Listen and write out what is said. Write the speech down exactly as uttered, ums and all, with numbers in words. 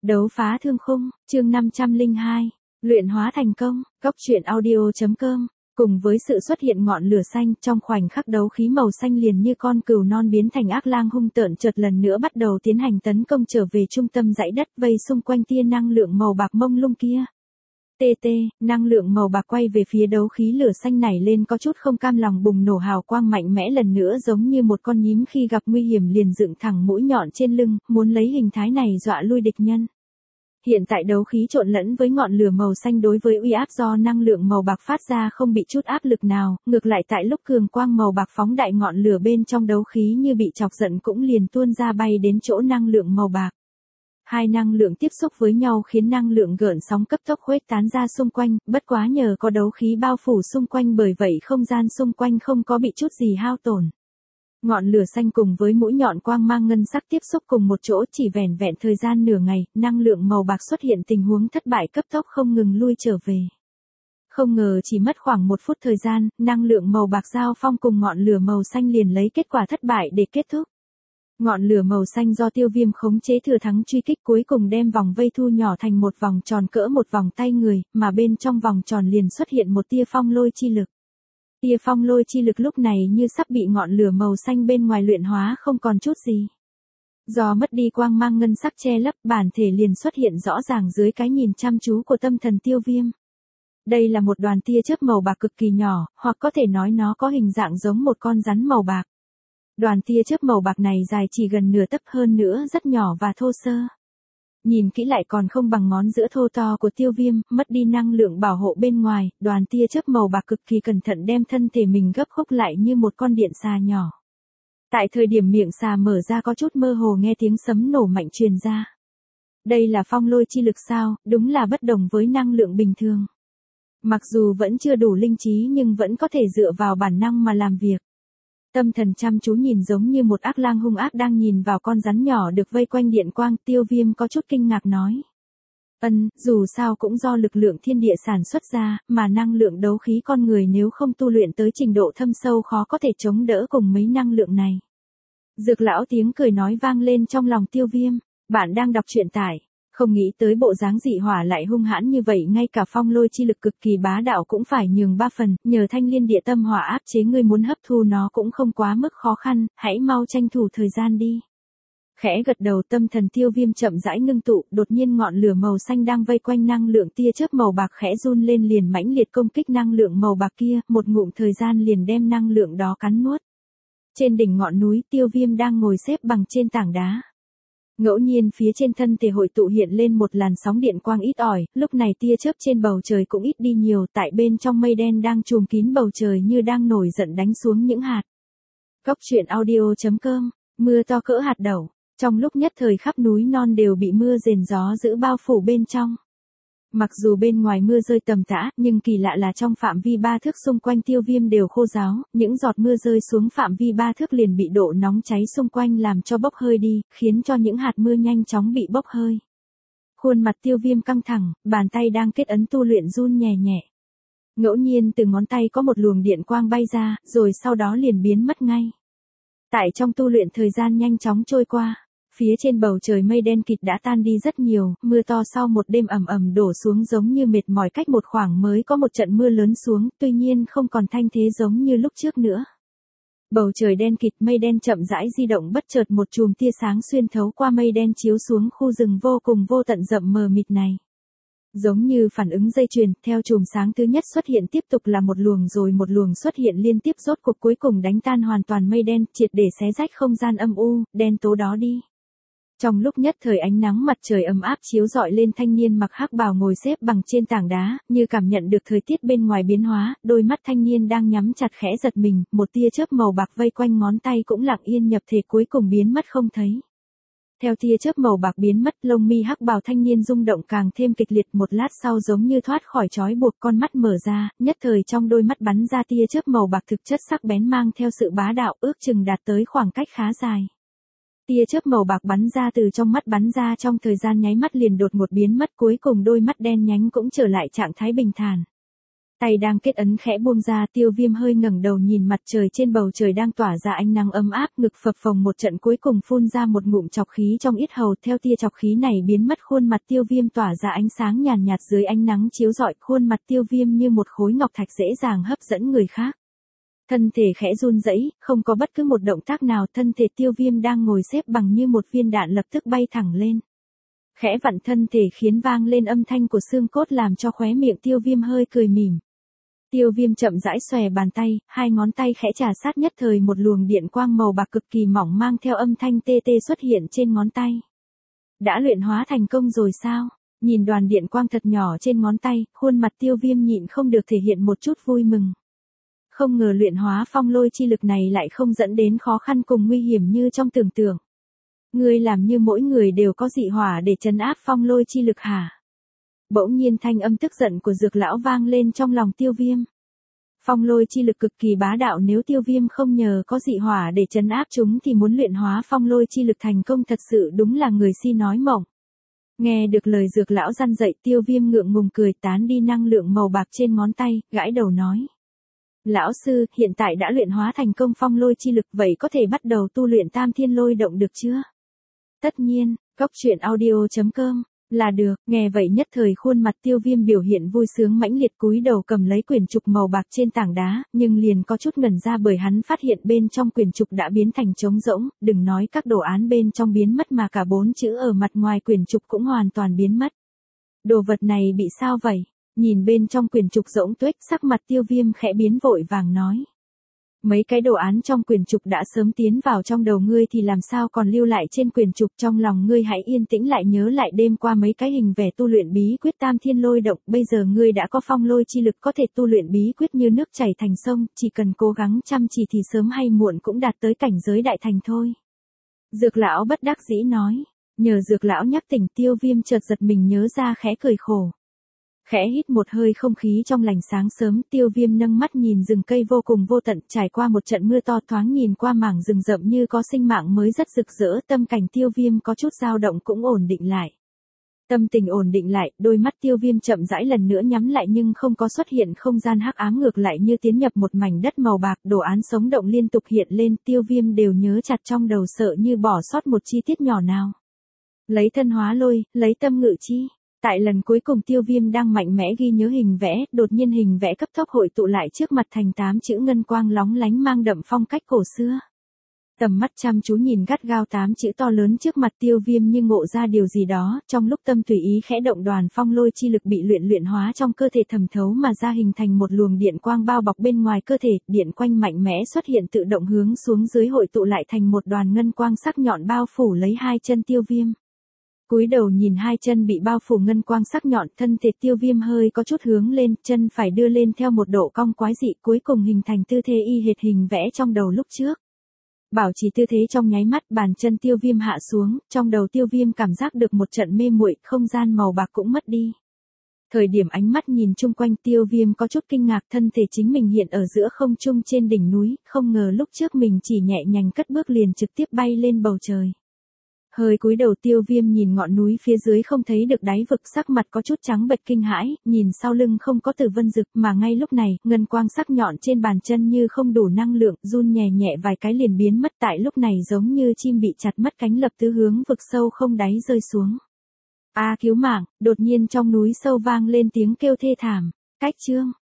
Đấu phá thương khung, chương năm trăm lẻ hai, luyện hóa thành công, Cốc Truyện Audio.com. Cùng với sự xuất hiện ngọn lửa xanh, trong khoảnh khắc đấu khí màu xanh liền như con cừu non biến thành ác lang hung tợn chợt lần nữa bắt đầu tiến hành tấn công trở về trung tâm dãy đất vây xung quanh tia năng lượng màu bạc mông lung kia. Tê tê, năng lượng màu bạc quay về phía đấu khí lửa xanh nảy lên có chút không cam lòng bùng nổ hào quang mạnh mẽ lần nữa giống như một con nhím khi gặp nguy hiểm liền dựng thẳng mũi nhọn trên lưng, muốn lấy hình thái này dọa lui địch nhân. Hiện tại đấu khí trộn lẫn với ngọn lửa màu xanh đối với uy áp do năng lượng màu bạc phát ra không bị chút áp lực nào, ngược lại tại lúc cường quang màu bạc phóng đại ngọn lửa bên trong đấu khí như bị chọc giận cũng liền tuôn ra bay đến chỗ năng lượng màu bạc. Hai năng lượng tiếp xúc với nhau khiến năng lượng gợn sóng cấp tốc khuếch tán ra xung quanh, bất quá nhờ có đấu khí bao phủ xung quanh bởi vậy không gian xung quanh không có bị chút gì hao tổn. Ngọn lửa xanh cùng với mũi nhọn quang mang ngân sắc tiếp xúc cùng một chỗ chỉ vẻn vẹn thời gian nửa ngày, năng lượng màu bạc xuất hiện tình huống thất bại cấp tốc không ngừng lui trở về. Không ngờ chỉ mất khoảng một phút thời gian, năng lượng màu bạc giao phong cùng ngọn lửa màu xanh liền lấy kết quả thất bại để kết thúc. Ngọn lửa màu xanh do Tiêu Viêm khống chế thừa thắng truy kích cuối cùng đem vòng vây thu nhỏ thành một vòng tròn cỡ một vòng tay người, mà bên trong vòng tròn liền xuất hiện một tia phong lôi chi lực. Tia phong lôi chi lực lúc này như sắp bị ngọn lửa màu xanh bên ngoài luyện hóa không còn chút gì. Do mất đi quang mang ngân sắc che lấp, bản thể liền xuất hiện rõ ràng dưới cái nhìn chăm chú của tâm thần Tiêu Viêm. Đây là một đoàn tia chớp màu bạc cực kỳ nhỏ, hoặc có thể nói nó có hình dạng giống một con rắn màu bạc. Đoàn tia chớp màu bạc này dài chỉ gần nửa tấc hơn nữa rất nhỏ và thô sơ. Nhìn kỹ lại còn không bằng ngón giữa thô to của Tiêu Viêm, mất đi năng lượng bảo hộ bên ngoài, đoàn tia chớp màu bạc cực kỳ cẩn thận đem thân thể mình gấp khúc lại như một con điện xà nhỏ. Tại thời điểm miệng xà mở ra có chút mơ hồ nghe tiếng sấm nổ mạnh truyền ra. Đây là phong lôi chi lực sao, đúng là bất đồng với năng lượng bình thường. Mặc dù vẫn chưa đủ linh trí nhưng vẫn có thể dựa vào bản năng mà làm việc. Tâm thần chăm chú nhìn giống như một ác lang hung ác đang nhìn vào con rắn nhỏ được vây quanh điện quang, Tiêu Viêm có chút kinh ngạc nói. Ân, dù sao cũng do lực lượng thiên địa sản xuất ra, mà năng lượng đấu khí con người nếu không tu luyện tới trình độ thâm sâu khó có thể chống đỡ cùng mấy năng lượng này. Dược lão tiếng cười nói vang lên trong lòng Tiêu Viêm, bạn đang đọc truyện tải. Không nghĩ tới bộ dáng dị hỏa lại hung hãn như vậy, ngay cả phong lôi chi lực cực kỳ bá đạo cũng phải nhường ba phần, nhờ thanh liên địa tâm hỏa áp chế ngươi muốn hấp thu nó cũng không quá mức khó khăn, hãy mau tranh thủ thời gian đi. Khẽ gật đầu tâm thần Tiêu Viêm chậm rãi ngưng tụ, đột nhiên ngọn lửa màu xanh đang vây quanh năng lượng tia chớp màu bạc khẽ run lên liền mãnh liệt công kích năng lượng màu bạc kia, một ngụm thời gian liền đem năng lượng đó cắn nuốt. Trên đỉnh ngọn núi Tiêu Viêm đang ngồi xếp bằng trên tảng đá. Ngẫu nhiên phía trên thân thể hội tụ hiện lên một làn sóng điện quang ít ỏi, lúc này tia chớp trên bầu trời cũng ít đi nhiều, tại bên trong mây đen đang trùm kín bầu trời như đang nổi giận đánh xuống những hạt. Cốc Truyện Audio.com, mưa to cỡ hạt đậu, trong lúc nhất thời khắp núi non đều bị mưa rền gió giữ bao phủ bên trong. Mặc dù bên ngoài mưa rơi tầm tã, nhưng kỳ lạ là trong phạm vi ba thước xung quanh Tiêu Viêm đều khô ráo, những giọt mưa rơi xuống phạm vi ba thước liền bị độ nóng cháy xung quanh làm cho bốc hơi đi, khiến cho những hạt mưa nhanh chóng bị bốc hơi. Khuôn mặt Tiêu Viêm căng thẳng, bàn tay đang kết ấn tu luyện run nhẹ nhẹ. Ngẫu nhiên từ ngón tay có một luồng điện quang bay ra, rồi sau đó liền biến mất ngay. Tại trong tu luyện thời gian nhanh chóng trôi qua. Phía trên bầu trời mây đen kịt đã tan đi rất nhiều, mưa to sau một đêm ầm ầm đổ xuống giống như mệt mỏi cách một khoảng mới có một trận mưa lớn xuống, tuy nhiên không còn thanh thế giống như lúc trước nữa. Bầu trời đen kịt mây đen chậm rãi di động bất chợt một chùm tia sáng xuyên thấu qua mây đen chiếu xuống khu rừng vô cùng vô tận rậm mờ mịt này. Giống như phản ứng dây chuyền, theo chùm sáng thứ nhất xuất hiện tiếp tục là một luồng rồi một luồng xuất hiện liên tiếp rốt cuộc cuối cùng đánh tan hoàn toàn mây đen, triệt để xé rách không gian âm u, đen tố đó đi. Trong lúc nhất thời ánh nắng mặt trời ấm áp chiếu rọi lên thanh niên mặc hắc bào ngồi xếp bằng trên tảng đá, như cảm nhận được thời tiết bên ngoài biến hóa, đôi mắt thanh niên đang nhắm chặt khẽ giật mình, một tia chớp màu bạc vây quanh ngón tay cũng lặng yên nhập thể cuối cùng biến mất không thấy. Theo tia chớp màu bạc biến mất, lông mi hắc bào thanh niên rung động càng thêm kịch liệt, một lát sau giống như thoát khỏi trói buộc, con mắt mở ra, nhất thời trong đôi mắt bắn ra tia chớp màu bạc thực chất sắc bén mang theo sự bá đạo, ước chừng đạt tới khoảng cách khá dài. Tia chớp màu bạc bắn ra từ trong mắt bắn ra trong thời gian nháy mắt liền đột ngột biến mất, cuối cùng đôi mắt đen nhánh cũng trở lại trạng thái bình thản. Tay đang kết ấn khẽ buông ra, Tiêu Viêm hơi ngẩng đầu nhìn mặt trời trên bầu trời đang tỏa ra ánh nắng ấm áp, ngực phập phồng một trận cuối cùng phun ra một ngụm chọc khí trong yết hầu, theo tia chọc khí này biến mất khuôn mặt Tiêu Viêm tỏa ra ánh sáng nhàn nhạt dưới ánh nắng chiếu rọi, khuôn mặt Tiêu Viêm như một khối ngọc thạch dễ dàng hấp dẫn người khác. Thân thể khẽ run rẩy, không có bất cứ một động tác nào, thân thể Tiêu Viêm đang ngồi xếp bằng như một viên đạn lập tức bay thẳng lên. Khẽ vặn thân thể khiến vang lên âm thanh của xương cốt làm cho khóe miệng Tiêu Viêm hơi cười mỉm. Tiêu Viêm chậm rãi xòe bàn tay, hai ngón tay khẽ trà sát, nhất thời một luồng điện quang màu bạc cực kỳ mỏng mang theo âm thanh tê tê xuất hiện trên ngón tay. Đã luyện hóa thành công rồi sao? Nhìn đoàn điện quang thật nhỏ trên ngón tay, khuôn mặt Tiêu Viêm nhịn không được thể hiện một chút vui mừng. Không ngờ luyện hóa phong lôi chi lực này lại không dẫn đến khó khăn cùng nguy hiểm như trong tưởng tượng. Ngươi làm như mỗi người đều có dị hỏa để trấn áp phong lôi chi lực hả? Bỗng nhiên thanh âm tức giận của Dược lão vang lên trong lòng Tiêu Viêm. Phong lôi chi lực cực kỳ bá đạo, nếu Tiêu Viêm không nhờ có dị hỏa để trấn áp chúng thì muốn luyện hóa phong lôi chi lực thành công thật sự đúng là người si nói mộng. Nghe được lời Dược lão răn dạy, Tiêu Viêm ngượng ngùng cười, tán đi năng lượng màu bạc trên ngón tay, gãi đầu nói. Lão sư, hiện tại đã luyện hóa thành công phong lôi chi lực, vậy có thể bắt đầu tu luyện tam thiên lôi động được chưa? Tất nhiên, cốc truyện audio chấm com là được. Nghe vậy nhất thời khuôn mặt Tiêu Viêm biểu hiện vui sướng mãnh liệt, cúi đầu cầm lấy quyển trục màu bạc trên tảng đá, nhưng liền có chút ngẩn ra bởi hắn phát hiện bên trong quyển trục đã biến thành trống rỗng, đừng nói các đồ án bên trong biến mất mà cả bốn chữ ở mặt ngoài quyển trục cũng hoàn toàn biến mất. Đồ vật này bị sao vậy? Nhìn bên trong quyển trục rỗng tuếch, sắc mặt Tiêu Viêm khẽ biến vội vàng nói. Mấy cái đồ án trong quyển trục đã sớm tiến vào trong đầu ngươi thì làm sao còn lưu lại trên quyển trục, trong lòng ngươi hãy yên tĩnh lại, nhớ lại đêm qua mấy cái hình vẽ tu luyện bí quyết tam thiên lôi động, bây giờ ngươi đã có phong lôi chi lực có thể tu luyện bí quyết như nước chảy thành sông, chỉ cần cố gắng chăm chỉ thì sớm hay muộn cũng đạt tới cảnh giới đại thành thôi. Dược lão bất đắc dĩ nói, nhờ Dược lão nhắc tỉnh, Tiêu Viêm chợt giật mình nhớ ra khẽ cười khổ. Khẽ hít một hơi không khí trong lành sáng sớm, Tiêu Viêm nâng mắt nhìn rừng cây vô cùng vô tận, trải qua một trận mưa to, thoáng nhìn qua mảng rừng rậm như có sinh mạng mới rất rực rỡ, tâm cảnh Tiêu Viêm có chút dao động cũng ổn định lại. Tâm tình ổn định lại, đôi mắt Tiêu Viêm chậm rãi lần nữa nhắm lại nhưng không có xuất hiện không gian hắc ám, ngược lại như tiến nhập một mảnh đất màu bạc, đồ án sống động liên tục hiện lên, Tiêu Viêm đều nhớ chặt trong đầu, sợ như bỏ sót một chi tiết nhỏ nào. Lấy thân hóa lôi, lấy tâm ngự chi. Tại lần cuối cùng Tiêu Viêm đang mạnh mẽ ghi nhớ hình vẽ, đột nhiên hình vẽ cấp tốc hội tụ lại trước mặt thành tám chữ ngân quang lóng lánh mang đậm phong cách cổ xưa. Tầm mắt chăm chú nhìn gắt gao tám chữ to lớn trước mặt, Tiêu Viêm như ngộ ra điều gì đó, trong lúc tâm tùy ý khẽ động, đoàn phong lôi chi lực bị luyện luyện hóa trong cơ thể thẩm thấu mà ra, hình thành một luồng điện quang bao bọc bên ngoài cơ thể, điện quang mạnh mẽ xuất hiện tự động hướng xuống dưới hội tụ lại thành một đoàn ngân quang sắc nhọn bao phủ lấy hai chân Tiêu Viêm. Cúi đầu nhìn hai chân bị bao phủ ngân quang sắc nhọn, thân thể Tiêu Viêm hơi có chút hướng lên, chân phải đưa lên theo một độ cong quái dị, cuối cùng hình thành tư thế y hệt hình vẽ trong đầu lúc trước. Bảo trì tư thế trong nháy mắt, bàn chân Tiêu Viêm hạ xuống, trong đầu Tiêu Viêm cảm giác được một trận mê muội, không gian màu bạc cũng mất đi. Thời điểm ánh mắt nhìn chung quanh, Tiêu Viêm có chút kinh ngạc, thân thể chính mình hiện ở giữa không trung trên đỉnh núi, không ngờ lúc trước mình chỉ nhẹ nhàng cất bước liền trực tiếp bay lên bầu trời. Hơi cúi đầu, Tiêu Viêm nhìn ngọn núi phía dưới không thấy được đáy vực, sắc mặt có chút trắng bệch kinh hãi, nhìn sau lưng không có Tử Vân Dực, mà ngay lúc này, ngân quang sắc nhọn trên bàn chân như không đủ năng lượng, run nhẹ nhẹ vài cái liền biến mất, tại lúc này giống như chim bị chặt mất cánh, lập tức hướng vực sâu không đáy rơi xuống. A cứu mạng, đột nhiên trong núi sâu vang lên tiếng kêu thê thảm. Cách chương